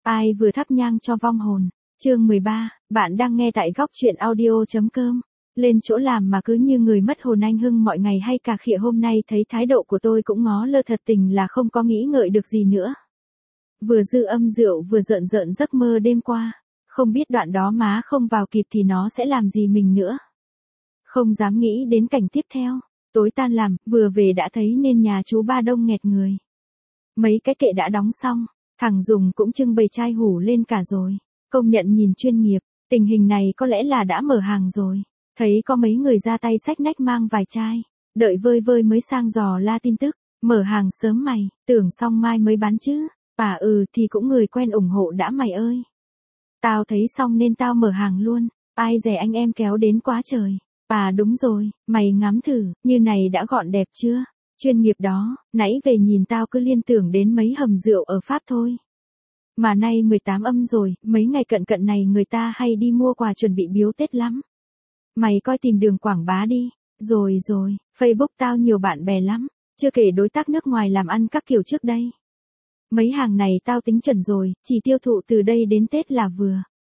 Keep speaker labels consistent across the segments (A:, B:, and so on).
A: Ai vừa thắp nhang cho vong hồn. Chương 13, bạn đang nghe tại góc truyện audio.com. Lên chỗ làm mà cứ như người mất hồn anh Hưng mọi ngày hay cà khịa hôm nay thấy thái độ của tôi cũng ngó lơ thật tình là không có nghĩ ngợi được gì nữa. Vừa dư âm rượu vừa rợn rợn giấc mơ đêm qua. Không biết đoạn đó má không vào kịp thì nó sẽ làm gì mình nữa. Không dám nghĩ đến cảnh tiếp theo. Tối tan làm, vừa về đã thấy nên nhà chú Ba đông nghẹt người. Mấy cái kệ đã đóng xong, thằng Dùng cũng trưng bày chai hủ lên cả rồi. Công nhận nhìn chuyên nghiệp, tình hình này có lẽ là đã mở hàng rồi. Thấy có mấy người ra tay xách nách mang vài chai, đợi vơi vơi mới sang dò la tin tức. Mở hàng sớm mày, tưởng xong mai mới bán chứ. Thì cũng người quen ủng hộ đã mày ơi. Tao thấy xong nên tao mở hàng luôn, ai dè anh em kéo đến quá trời. Đúng rồi, mày ngắm thử, như này đã gọn đẹp chưa? Chuyên nghiệp đó, nãy về nhìn tao cứ liên tưởng đến mấy hầm rượu ở Pháp thôi. Mà nay 18 âm rồi, mấy ngày cận cận này người ta hay đi mua quà chuẩn bị biếu Tết lắm. Mày coi tìm đường quảng bá đi. Rồi, Facebook tao nhiều bạn bè lắm, chưa kể đối tác nước ngoài làm ăn các kiểu trước đây. Mấy hàng này tao tính chuẩn rồi, chỉ tiêu thụ từ đây đến Tết là vừa.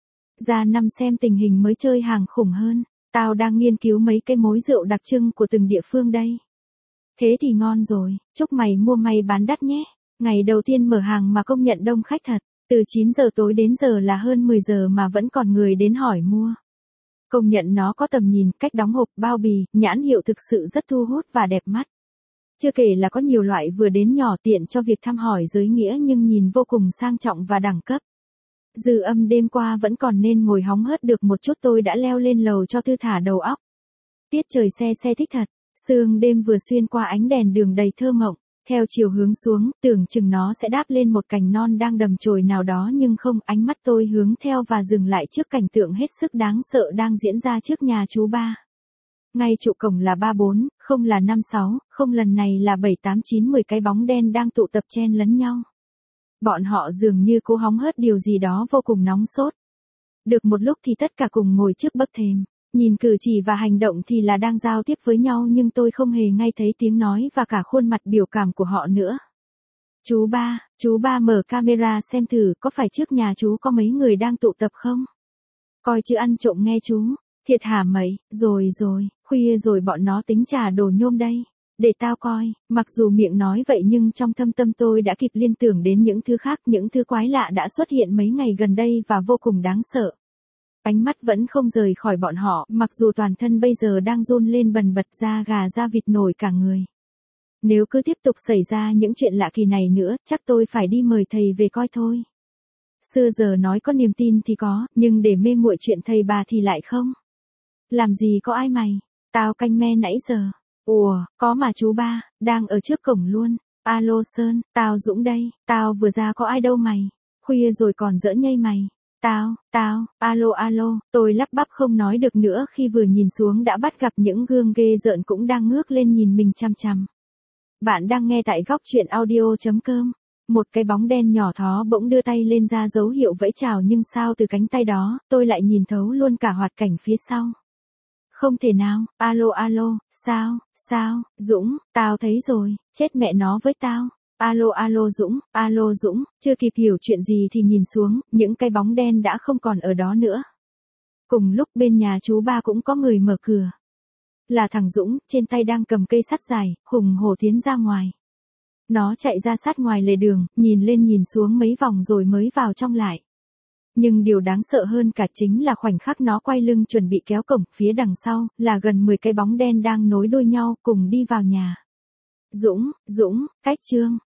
A: Ra năm xem tình hình mới chơi hàng khủng hơn. Tao đang nghiên cứu mấy cái mối rượu đặc trưng của từng địa phương đây. Thế thì ngon rồi, chúc mày mua may bán đắt nhé. Ngày đầu tiên mở hàng mà công nhận đông khách thật, từ 9 giờ tối đến giờ là hơn 10 giờ mà vẫn còn người đến hỏi mua. Công nhận nó có tầm nhìn, cách đóng hộp, bao bì, nhãn hiệu thực sự rất thu hút và đẹp mắt. Chưa kể là có nhiều loại vừa đến nhỏ tiện cho việc thăm hỏi giới nghĩa nhưng nhìn vô cùng sang trọng và đẳng cấp. Dư âm đêm qua vẫn còn nên ngồi hóng hớt được một chút tôi đã leo lên lầu cho thư thả đầu óc. Tiết trời xe thích thật, sương đêm vừa xuyên qua ánh đèn đường đầy thơ mộng, theo chiều hướng xuống, tưởng chừng nó sẽ đáp lên một cành non đang đầm chồi nào đó nhưng không, ánh mắt tôi hướng theo và dừng lại trước cảnh tượng hết sức đáng sợ đang diễn ra trước nhà chú Ba. Ngay trụ cổng là 3-4, không là 5-6, không lần này là 7-8-9-10 cái bóng đen đang tụ tập chen lấn nhau. Bọn họ dường như cố hóng hớt điều gì đó vô cùng nóng sốt. Được một lúc thì tất cả cùng ngồi trước bậc thềm, nhìn cử chỉ và hành động thì là đang giao tiếp với nhau nhưng tôi không hề nghe thấy tiếng nói và cả khuôn mặt biểu cảm của họ nữa. Chú Ba mở camera xem thử có phải trước nhà chú có mấy người đang tụ tập không? Coi chứ ăn trộm nghe chú, thiệt hả mày, rồi, khuya rồi bọn nó tính trả đồ nhôm đây. Để tao coi, mặc dù miệng nói vậy nhưng trong thâm tâm tôi đã kịp liên tưởng đến những thứ khác, những thứ quái lạ đã xuất hiện mấy ngày gần đây và vô cùng đáng sợ. Ánh mắt vẫn không rời khỏi bọn họ, mặc dù toàn thân bây giờ đang run lên bần bật da gà da vịt nổi cả người. Nếu cứ tiếp tục xảy ra những chuyện lạ kỳ này nữa, chắc tôi phải đi mời thầy về coi thôi. Xưa giờ nói có niềm tin thì có, nhưng để mê muội chuyện thầy bà thì lại không. Làm gì có ai mày, tao canh me nãy giờ. Ủa, có mà chú Ba, đang ở trước cổng luôn. Alo Sơn, tao Dũng đây, tao vừa ra có ai đâu mày. Khuya rồi còn giỡn nhây mày. Alo, tôi lắp bắp không nói được nữa khi vừa nhìn xuống đã bắt gặp những gương ghê rợn cũng đang ngước lên nhìn mình chằm chằm. Bạn đang nghe tại góc truyện audio.com. Một cái bóng đen nhỏ thó bỗng đưa tay lên ra dấu hiệu vẫy chào nhưng sao từ cánh tay đó, tôi lại nhìn thấu luôn cả hoạt cảnh phía sau. Không thể nào, alo, sao, Dũng, tao thấy rồi, chết mẹ nó với tao. Alo Dũng, chưa kịp hiểu chuyện gì thì nhìn xuống, những cái bóng đen đã không còn ở đó nữa. Cùng lúc bên nhà chú Ba cũng có người mở cửa. Là thằng Dũng, trên tay đang cầm cây sắt dài, hùng hổ tiến ra ngoài. Nó chạy ra sát ngoài lề đường, nhìn lên nhìn xuống mấy vòng rồi mới vào trong lại. Nhưng điều đáng sợ hơn cả chính là khoảnh khắc nó quay lưng chuẩn bị kéo cổng, phía đằng sau, là gần 10 cái bóng đen đang nối đuôi nhau cùng đi vào nhà. Dũng, cách Trương,